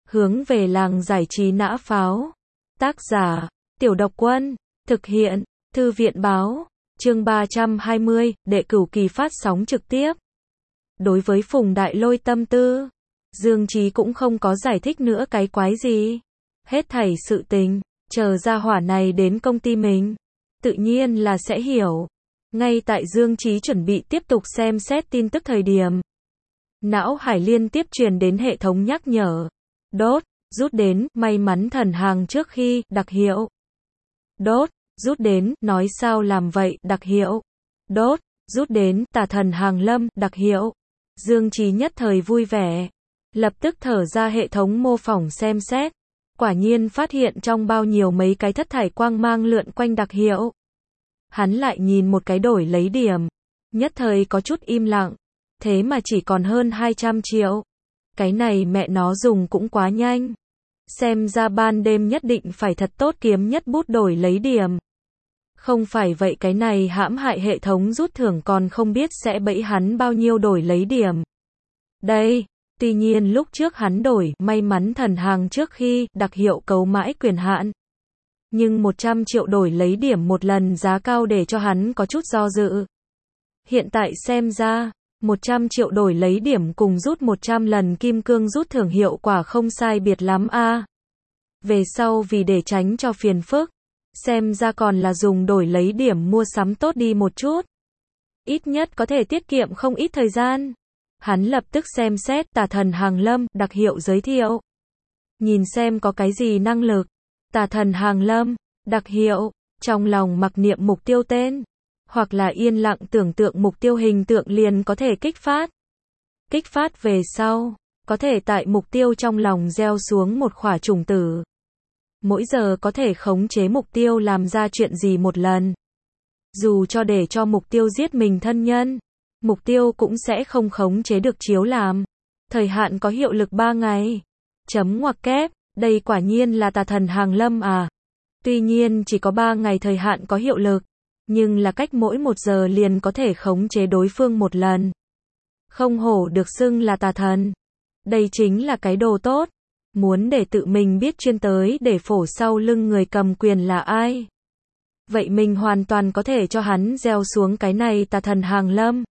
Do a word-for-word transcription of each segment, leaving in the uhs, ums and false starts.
Hướng về làng giải trí nã pháo. Tác giả, Tiểu Độc Quân. Thực hiện, Thư viện báo. Chương ba trăm hai mươi, đệ cửu kỳ phát sóng trực tiếp. Đối với Phùng Đại Lôi tâm tư, Dương Chí cũng không có giải thích nữa cái quái gì. Hết thảy sự tình, chờ ra hỏa này đến công ty mình, tự nhiên là sẽ hiểu. Ngay tại Dương Chí chuẩn bị tiếp tục xem xét tin tức thời điểm, não hải liên tiếp truyền đến hệ thống nhắc nhở. Đốt, rút đến, may mắn thần hàng trước khi, đặc hiệu. Đốt, rút đến, nói sao làm vậy, đặc hiệu. Đốt, rút đến, tà thần hàng lâm, đặc hiệu. Dương Chí nhất thời vui vẻ. Lập tức thở ra hệ thống mô phỏng xem xét. Quả nhiên phát hiện trong bao nhiêu mấy cái thất thải quang mang lượn quanh đặc hiệu. Hắn lại nhìn một cái đổi lấy điểm. Nhất thời có chút im lặng. Thế mà chỉ còn hơn hai trăm triệu. Cái này mẹ nó dùng cũng quá nhanh. Xem ra ban đêm nhất định phải thật tốt kiếm nhất bút đổi lấy điểm. Không phải vậy cái này hãm hại hệ thống rút thưởng còn không biết sẽ bẫy hắn bao nhiêu đổi lấy điểm. Đây, tuy nhiên lúc trước hắn đổi may mắn thần hàng trước khi đặc hiệu cấu mãi quyền hạn. Nhưng một trăm triệu đổi lấy điểm một lần giá cao để cho hắn có chút do dự. Hiện tại xem ra, một trăm triệu đổi lấy điểm cùng rút một trăm lần kim cương rút thưởng hiệu quả không sai biệt lắm a. À. Về sau vì để tránh cho phiền phức, xem ra còn là dùng đổi lấy điểm mua sắm tốt đi một chút. Ít nhất có thể tiết kiệm không ít thời gian. Hắn lập tức xem xét tà thần hàng lâm, đặc hiệu giới thiệu. Nhìn xem có cái gì năng lực. Tà thần hàng lâm, đặc hiệu, trong lòng mặc niệm mục tiêu tên. Hoặc là yên lặng tưởng tượng mục tiêu hình tượng liền có thể kích phát. Kích phát về sau, có thể tại mục tiêu trong lòng gieo xuống một quả trùng tử. Mỗi giờ có thể khống chế mục tiêu làm ra chuyện gì một lần. Dù cho để cho mục tiêu giết mình thân nhân, mục tiêu cũng sẽ không khống chế được chiếu làm. Thời hạn có hiệu lực ba ngày. Chấm ngoặc kép, đây quả nhiên là tà thần hàng lâm à. Tuy nhiên chỉ có ba ngày thời hạn có hiệu lực. Nhưng là cách mỗi một giờ liền có thể khống chế đối phương một lần. Không hổ được xưng là tà thần. Đây chính là cái đồ tốt. Muốn để tự mình biết chuyên tới để phổ sau lưng người cầm quyền là ai. Vậy mình hoàn toàn có thể cho hắn gieo xuống cái này tà thần hàng lâm.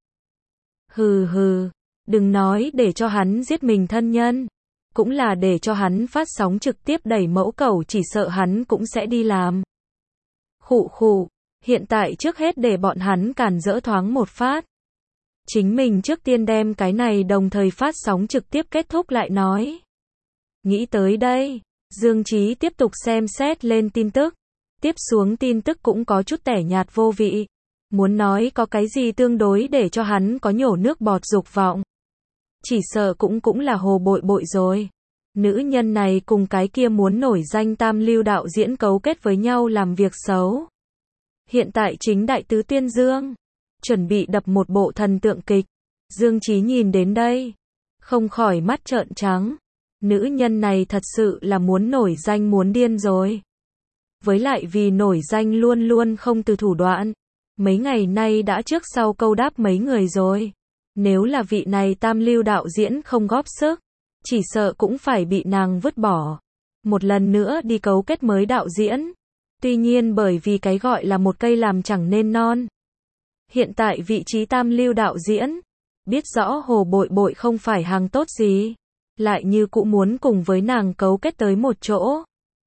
Hừ hừ, đừng nói để cho hắn giết mình thân nhân. Cũng là để cho hắn phát sóng trực tiếp đẩy mẫu cầu chỉ sợ hắn cũng sẽ đi làm. Khụ khụ. Hiện tại trước hết để bọn hắn cản rỡ thoáng một phát. Chính mình trước tiên đem cái này đồng thời phát sóng trực tiếp kết thúc lại nói. Nghĩ tới đây, Dương Chí tiếp tục xem xét lên tin tức. Tiếp xuống tin tức cũng có chút tẻ nhạt vô vị. Muốn nói có cái gì tương đối để cho hắn có nhổ nước bọt dục vọng. Chỉ sợ cũng cũng là hồ bội bội rồi. Nữ nhân này cùng cái kia muốn nổi danh tam lưu đạo diễn cấu kết với nhau làm việc xấu. Hiện tại chính đại tứ tuyên dương, chuẩn bị đập một bộ thần tượng kịch. Dương Chí nhìn đến đây, không khỏi mắt trợn trắng. Nữ nhân này thật sự là muốn nổi danh muốn điên rồi. Với lại vì nổi danh luôn luôn không từ thủ đoạn. Mấy ngày nay đã trước sau câu đáp mấy người rồi. Nếu là vị này tam lưu đạo diễn không góp sức, chỉ sợ cũng phải bị nàng vứt bỏ. Một lần nữa đi cấu kết mới đạo diễn. Tuy nhiên bởi vì cái gọi là một cây làm chẳng nên non. Hiện tại vị trí tam lưu đạo diễn, biết rõ hồ bội bội không phải hàng tốt gì, lại như cũng muốn cùng với nàng cấu kết tới một chỗ.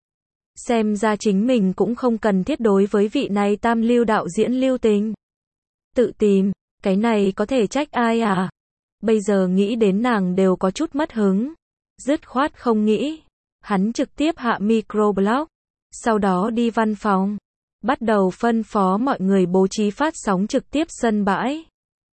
Xem ra chính mình cũng không cần thiết đối với vị này tam lưu đạo diễn lưu tình. Tự tìm, cái này có thể trách ai à? Bây giờ nghĩ đến nàng đều có chút mất hứng. Dứt khoát không nghĩ. Hắn trực tiếp hạ microblog. Sau đó đi văn phòng, bắt đầu phân phó mọi người bố trí phát sóng trực tiếp sân bãi.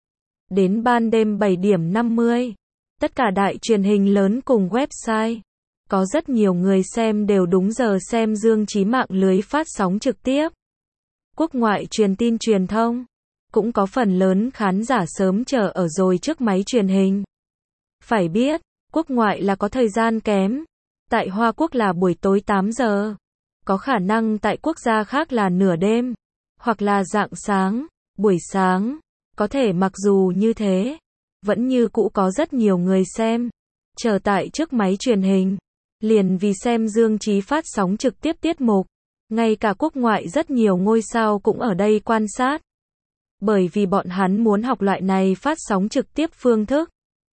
Đến ban đêm bảy điểm năm mươi, tất cả đại truyền hình lớn cùng website, có rất nhiều người xem đều đúng giờ xem Dương Chí mạng lưới phát sóng trực tiếp. Quốc ngoại truyền tin truyền thông, cũng có phần lớn khán giả sớm chờ ở rồi trước máy truyền hình. Phải biết, quốc ngoại là có thời gian kém, tại Hoa Quốc là buổi tối tám giờ. Có khả năng tại quốc gia khác là nửa đêm, hoặc là rạng sáng, buổi sáng. Có thể mặc dù như thế, vẫn như cũ có rất nhiều người xem, chờ tại trước máy truyền hình. Liền vì xem Dương Chí phát sóng trực tiếp tiết mục, ngay cả quốc ngoại rất nhiều ngôi sao cũng ở đây quan sát. Bởi vì bọn hắn muốn học loại này phát sóng trực tiếp phương thức.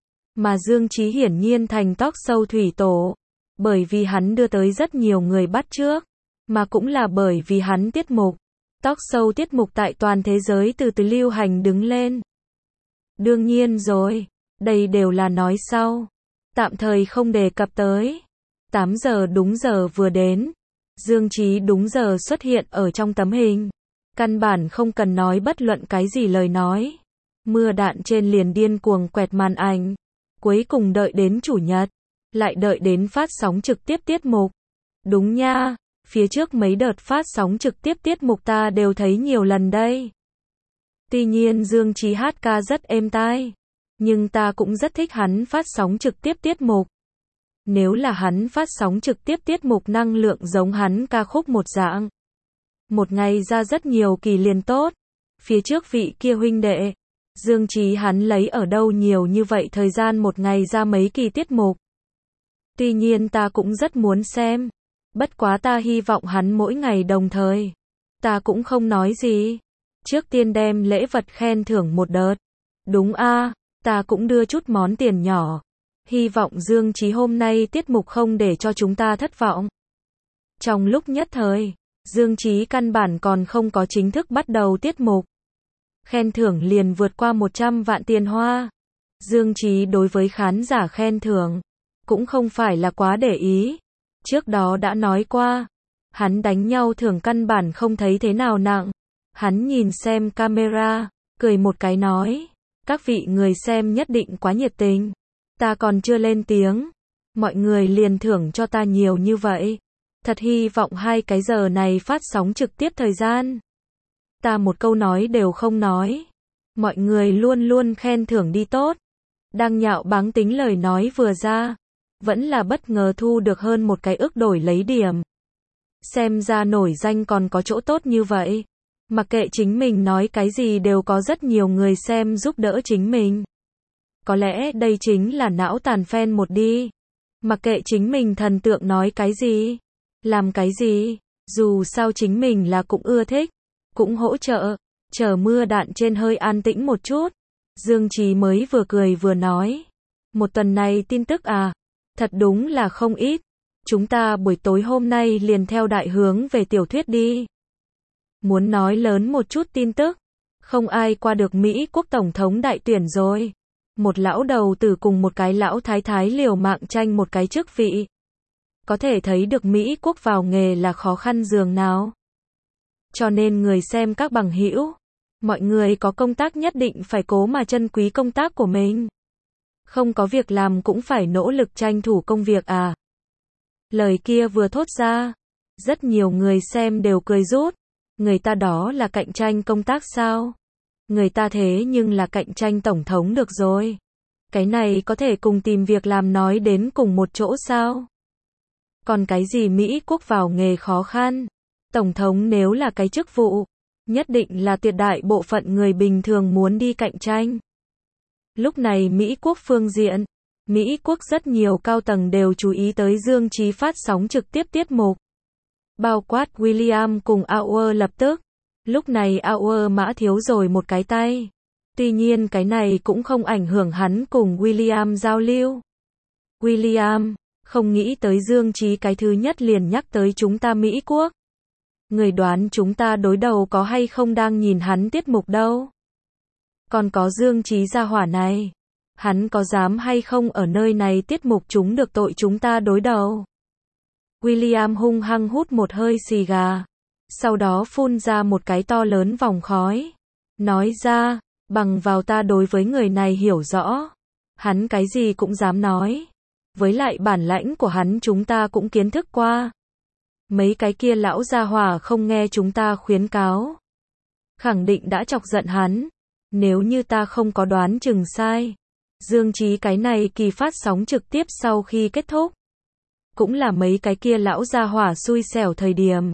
Mà Dương Chí hiển nhiên thành talk show thủy tổ, bởi vì hắn đưa tới rất nhiều người bắt chước, mà cũng là bởi vì hắn tiết mục, talk show tiết mục tại toàn thế giới từ từ lưu hành đứng lên. Đương nhiên rồi, đây đều là nói sau, tạm thời không đề cập tới. tám giờ đúng giờ vừa đến, Dương Chí đúng giờ xuất hiện ở trong tấm hình, căn bản không cần nói bất luận cái gì lời nói. Mưa đạn trên liền điên cuồng quẹt màn ảnh, cuối cùng đợi đến chủ nhật, lại đợi đến phát sóng trực tiếp tiết mục. Đúng nha, phía trước mấy đợt phát sóng trực tiếp tiết mục ta đều thấy nhiều lần đây. Tuy nhiên Dương Chí hát ca rất êm tai, nhưng ta cũng rất thích hắn phát sóng trực tiếp tiết mục. Nếu là hắn phát sóng trực tiếp tiết mục năng lượng giống hắn ca khúc một dạng, một ngày ra rất nhiều kỳ liền tốt. Phía trước vị kia huynh đệ, Dương Chí hắn lấy ở đâu nhiều như vậy thời gian một ngày ra mấy kỳ tiết mục. Tuy nhiên ta cũng rất muốn xem, bất quá ta hy vọng hắn mỗi ngày đồng thời. Ta cũng không nói gì, trước tiên đem lễ vật khen thưởng một đợt. Đúng a, ta cũng đưa chút món tiền nhỏ. Hy vọng Dương Chí hôm nay tiết mục không để cho chúng ta thất vọng. Trong lúc nhất thời, Dương Chí căn bản còn không có chính thức bắt đầu tiết mục. Khen thưởng liền vượt qua một trăm vạn tiền hoa. Dương Chí đối với khán giả khen thưởng, cũng không phải là quá để ý. Trước đó đã nói qua, hắn đánh nhau thường căn bản không thấy thế nào nặng. Hắn nhìn xem camera, cười một cái nói, các vị người xem nhất định quá nhiệt tình. Ta còn chưa lên tiếng, mọi người liền thưởng cho ta nhiều như vậy. Thật hy vọng hai cái giờ này phát sóng trực tiếp thời gian, ta một câu nói đều không nói, mọi người luôn luôn khen thưởng đi tốt. Đang nhạo báng tính lời nói vừa ra, vẫn là bất ngờ thu được hơn một cái ức đổi lấy điểm. Xem ra nổi danh còn có chỗ tốt như vậy. Mặc kệ chính mình nói cái gì đều có rất nhiều người xem giúp đỡ chính mình. Có lẽ đây chính là não tàn fan một đi. Mặc kệ chính mình thần tượng nói cái gì, làm cái gì, dù sao chính mình là cũng ưa thích, cũng hỗ trợ. Chờ mưa đạn trên hơi an tĩnh một chút, Dương Chí mới vừa cười vừa nói, một tuần này tin tức à, thật đúng là không ít. Chúng ta buổi tối hôm nay liền theo đại hướng về tiểu thuyết đi. Muốn nói lớn một chút tin tức, không ai qua được Mỹ quốc tổng thống đại tuyển rồi. Một lão đầu tử cùng một cái lão thái thái liều mạng tranh một cái chức vị. Có thể thấy được Mỹ quốc vào nghề là khó khăn dường nào. Cho nên người xem các bằng hữu, mọi người có công tác nhất định phải cố mà trân quý công tác của mình. Không có việc làm cũng phải nỗ lực tranh thủ công việc à. Lời kia vừa thốt ra, rất nhiều người xem đều cười rút. Người ta đó là cạnh tranh công tác sao? Người ta thế nhưng là cạnh tranh tổng thống được rồi. Cái này có thể cùng tìm việc làm nói đến cùng một chỗ sao? Còn cái gì Mỹ quốc vào nghề khó khăn? Tổng thống nếu là cái chức vụ, nhất định là tuyệt đại bộ phận người bình thường muốn đi cạnh tranh. Lúc này Mỹ quốc phương diện, Mỹ quốc rất nhiều cao tầng đều chú ý tới Dương Chí phát sóng trực tiếp tiết mục. Bao quát William cùng Auer lập tức. Lúc này Auer mã thiếu rồi một cái tay. Tuy nhiên cái này cũng không ảnh hưởng hắn cùng William giao lưu. William, không nghĩ tới Dương Chí cái thứ nhất liền nhắc tới chúng ta Mỹ quốc. Người đoán chúng ta đối đầu có hay không đang nhìn hắn tiết mục đâu. Còn có Dương Chí gia hỏa này. Hắn có dám hay không ở nơi này tiết mục chúng được tội chúng ta đối đầu. William hung hăng hút một hơi xì gà. Sau đó phun ra một cái to lớn vòng khói. Nói ra, bằng vào ta đối với người này hiểu rõ. Hắn cái gì cũng dám nói. Với lại bản lãnh của hắn chúng ta cũng kiến thức qua. Mấy cái kia lão gia hỏa không nghe chúng ta khuyến cáo. Khẳng định đã chọc giận hắn. Nếu như ta không có đoán chừng sai. Dương Chí cái này kỳ phát sóng trực tiếp sau khi kết thúc. Cũng là mấy cái kia lão gia hỏa xui xẻo thời điểm.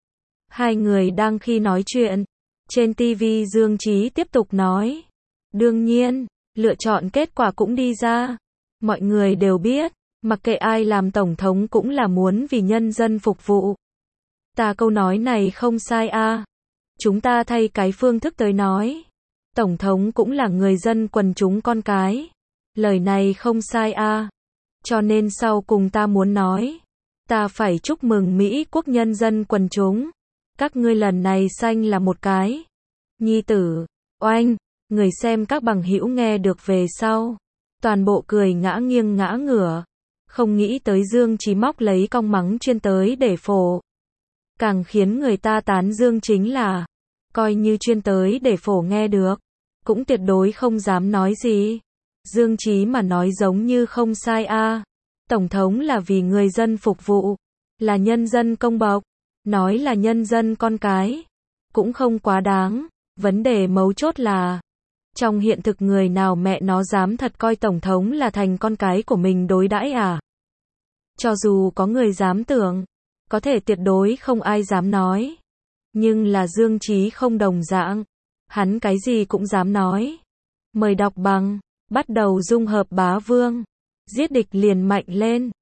Hai người đang khi nói chuyện. Trên ti vi Dương Chí tiếp tục nói. Đương nhiên, lựa chọn kết quả cũng đi ra. Mọi người đều biết, Mặc kệ ai làm tổng thống cũng là muốn vì nhân dân phục vụ. Ta câu nói này không sai a. À. Chúng ta thay cái phương thức tới nói. Tổng thống cũng là người dân quần chúng con cái. Lời này không sai a. À. Cho nên sau cùng ta muốn nói. Ta phải chúc mừng Mỹ quốc nhân dân quần chúng. Các ngươi lần này sanh là một cái. Nhi tử. Oanh. Người xem các bằng hữu nghe được về sau. Toàn bộ cười ngã nghiêng ngã ngửa. Không nghĩ tới Dương Chí móc lấy cong mắng chuyên tới để phổ. Càng khiến người ta tán dương chính là. Coi như chuyên tới để phổ nghe được. Cũng tuyệt đối không dám nói gì. Dương Chí mà nói giống như không sai a. À. Tổng thống là vì người dân phục vụ. Là nhân dân công bộc. Nói là nhân dân con cái. Cũng không quá đáng. Vấn đề mấu chốt là. Trong hiện thực người nào mẹ nó dám thật coi tổng thống là thành con cái của mình đối đãi à? Cho dù có người dám tưởng. Có thể tuyệt đối không ai dám nói. Nhưng là Dương Chí không đồng dạng. Hắn cái gì cũng dám nói. Mời đọc bằng. Bắt đầu dung hợp bá vương. Giết địch liền mạnh lên.